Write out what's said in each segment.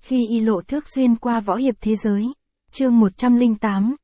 Khi Y Lộ Thước xuyên qua võ hiệp thế giới. Chương 108,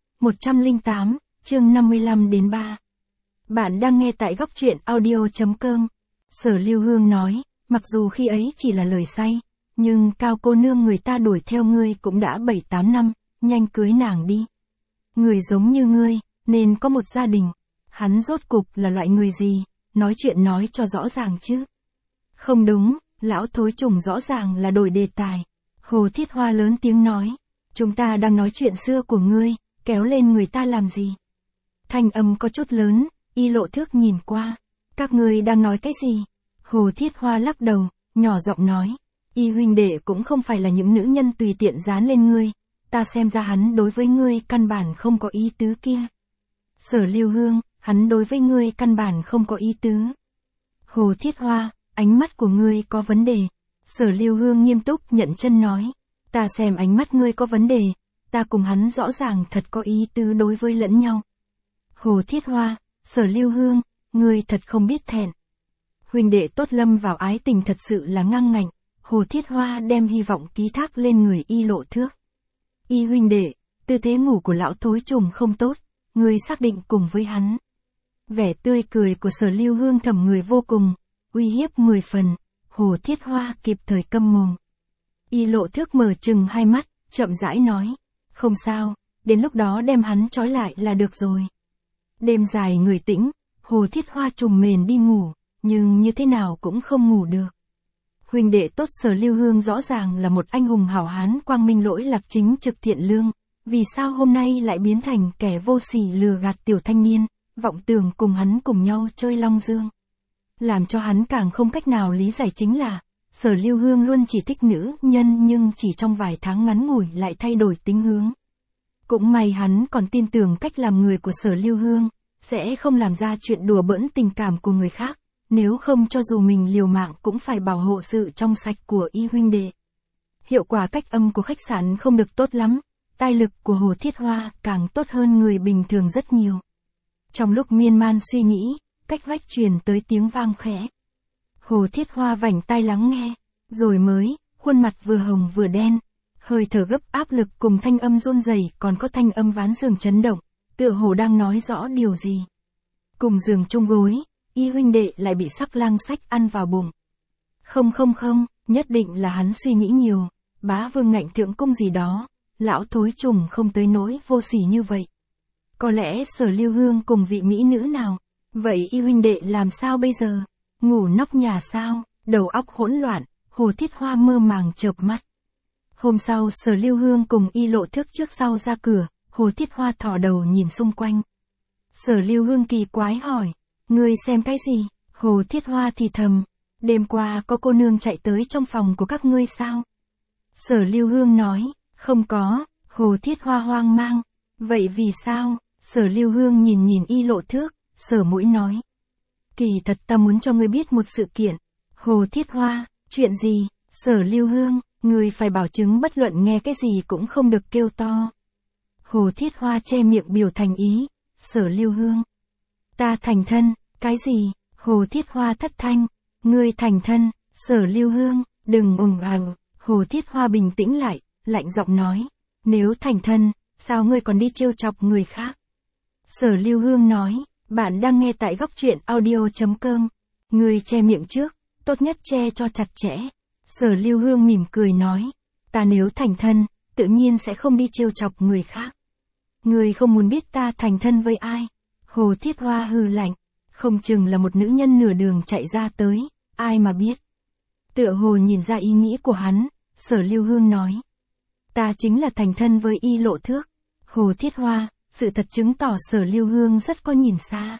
chương 55-3. Bạn đang nghe tại góc truyện audio.com. Sở Lưu Hương nói, mặc dù khi ấy chỉ là lời say, nhưng Cao cô nương người ta đuổi theo ngươi cũng đã 7-8 năm, nhanh cưới nàng đi. Người giống như ngươi, nên có một gia đình. Hắn rốt cục là loại người gì, nói chuyện nói cho rõ ràng chứ. Không đúng, lão thối trùng rõ ràng là đổi đề tài. Hồ Thiết Hoa lớn tiếng nói, chúng ta đang nói chuyện xưa của ngươi, kéo lên người ta làm gì. Thanh âm có chút lớn, Y Lộ Thước nhìn qua, các ngươi đang nói cái gì? Hồ Thiết Hoa lắc đầu, nhỏ giọng nói, Y huynh đệ cũng không phải là những nữ nhân tùy tiện dán lên ngươi, ta xem ra hắn đối với ngươi căn bản không có ý tứ kia. Sở Lưu Hương, hắn đối với ngươi căn bản không có ý tứ. Hồ Thiết Hoa, ánh mắt của ngươi có vấn đề. Sở Lưu Hương nghiêm túc nhận chân nói, ta xem ánh mắt ngươi có vấn đề, ta cùng hắn rõ ràng thật có ý tứ đối với lẫn nhau. Hồ Thiết Hoa, Sở Lưu Hương, ngươi thật không biết thẹn. Huynh đệ tốt lâm vào ái tình thật sự là ngang ngạnh. Hồ Thiết Hoa đem hy vọng ký thác lên người Y Lộ Thước. Y huynh đệ, tư thế ngủ của lão thối trùng không tốt, ngươi xác định cùng với hắn. Vẻ tươi cười của Sở Lưu Hương thầm người vô cùng, uy hiếp 10 phần. Hồ Thiết Hoa kịp thời câm mồm. Y Lộ Thước mở trừng hai mắt, chậm rãi nói, không sao, đến lúc đó đem hắn trói lại là được rồi. Đêm dài người tĩnh, Hồ Thiết Hoa trùm mền đi ngủ, nhưng như thế nào cũng không ngủ được. Huynh đệ tốt Sở Lưu Hương rõ ràng là một anh hùng hảo hán quang minh lỗi lạc chính trực thiện lương, vì sao hôm nay lại biến thành kẻ vô sỉ lừa gạt tiểu thanh niên, vọng tưởng cùng hắn cùng nhau chơi long dương. Làm cho hắn càng không cách nào lý giải chính là, Sở Lưu Hương luôn chỉ thích nữ nhân nhưng chỉ trong vài tháng ngắn ngủi lại thay đổi tính hướng. Cũng may hắn còn tin tưởng cách làm người của Sở Lưu Hương, sẽ không làm ra chuyện đùa bỡn tình cảm của người khác, nếu không cho dù mình liều mạng cũng phải bảo hộ sự trong sạch của Y huynh đệ. Hiệu quả cách âm của khách sạn không được tốt lắm, tai lực của Hồ Thiết Hoa càng tốt hơn người bình thường rất nhiều. Trong lúc miên man suy nghĩ, cách vách truyền tới tiếng vang khẽ. Hồ Thiết Hoa vành tai lắng nghe, rồi mới, khuôn mặt vừa hồng vừa đen, hơi thở gấp áp lực cùng thanh âm run rẩy còn có thanh âm ván giường chấn động, tựa hồ đang nói rõ điều gì. Cùng giường chung gối, Y huynh đệ lại bị sắc lang sách ăn vào bụng. Không, nhất định là hắn suy nghĩ nhiều, bá vương ngạnh thượng cung gì đó, lão thối trùng không tới nỗi vô sỉ như vậy. Có lẽ Sở Lưu Hương cùng vị mỹ nữ nào, vậy Y huynh đệ làm sao bây giờ? Ngủ nóc nhà sao? Đầu óc hỗn loạn, Hồ Thiết Hoa mơ màng chợp mắt. Hôm sau Sở Lưu Hương cùng Y Lộ Thước trước sau ra cửa, Hồ Thiết Hoa thò đầu nhìn xung quanh. Sở Lưu Hương kỳ quái hỏi, ngươi xem cái gì? Hồ Thiết Hoa thì thầm, đêm qua có cô nương chạy tới trong phòng của các ngươi sao? Sở Lưu Hương nói, không có. Hồ Thiết Hoa hoang mang, vậy vì sao? Sở Lưu Hương nhìn Y Lộ Thước, sở mũi nói, kỳ thật ta muốn cho ngươi biết một sự kiện. Hồ Thiết Hoa, chuyện gì? Sở Lưu Hương, ngươi phải bảo chứng bất luận nghe cái gì cũng không được kêu to. Hồ Thiết Hoa che miệng biểu thành ý. Sở Lưu Hương, ta thành thân. Cái gì? Hồ Thiết Hoa thất thanh, ngươi thành thân? Sở Lưu Hương, đừng ồn ào. Hồ Thiết Hoa bình tĩnh lại, lạnh giọng nói, nếu thành thân, sao ngươi còn đi trêu chọc người khác? Sở Lưu Hương nói, bạn đang nghe tại góc truyện audio.com. Ngươi che miệng trước, tốt nhất che cho chặt chẽ. Sở Lưu Hương mỉm cười nói, ta nếu thành thân, tự nhiên sẽ không đi trêu chọc người khác. Ngươi không muốn biết ta thành thân với ai? Hồ Thiết Hoa hừ lạnh, không chừng là một nữ nhân nửa đường chạy ra tới, ai mà biết. Tựa hồ nhìn ra ý nghĩ của hắn, Sở Lưu Hương nói, ta chính là thành thân với Y Lộ Thước. Hồ Thiết Hoa, sự thật chứng tỏ Sở Lưu Hương rất có nhìn xa.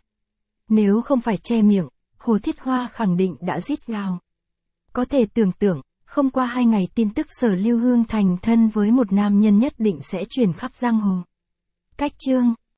Nếu không phải che miệng, Hồ Thiết Hoa khẳng định đã rít gào. Có thể tưởng tượng, không qua 2 ngày tin tức Sở Lưu Hương thành thân với một nam nhân nhất định sẽ truyền khắp giang hồ. Cách chương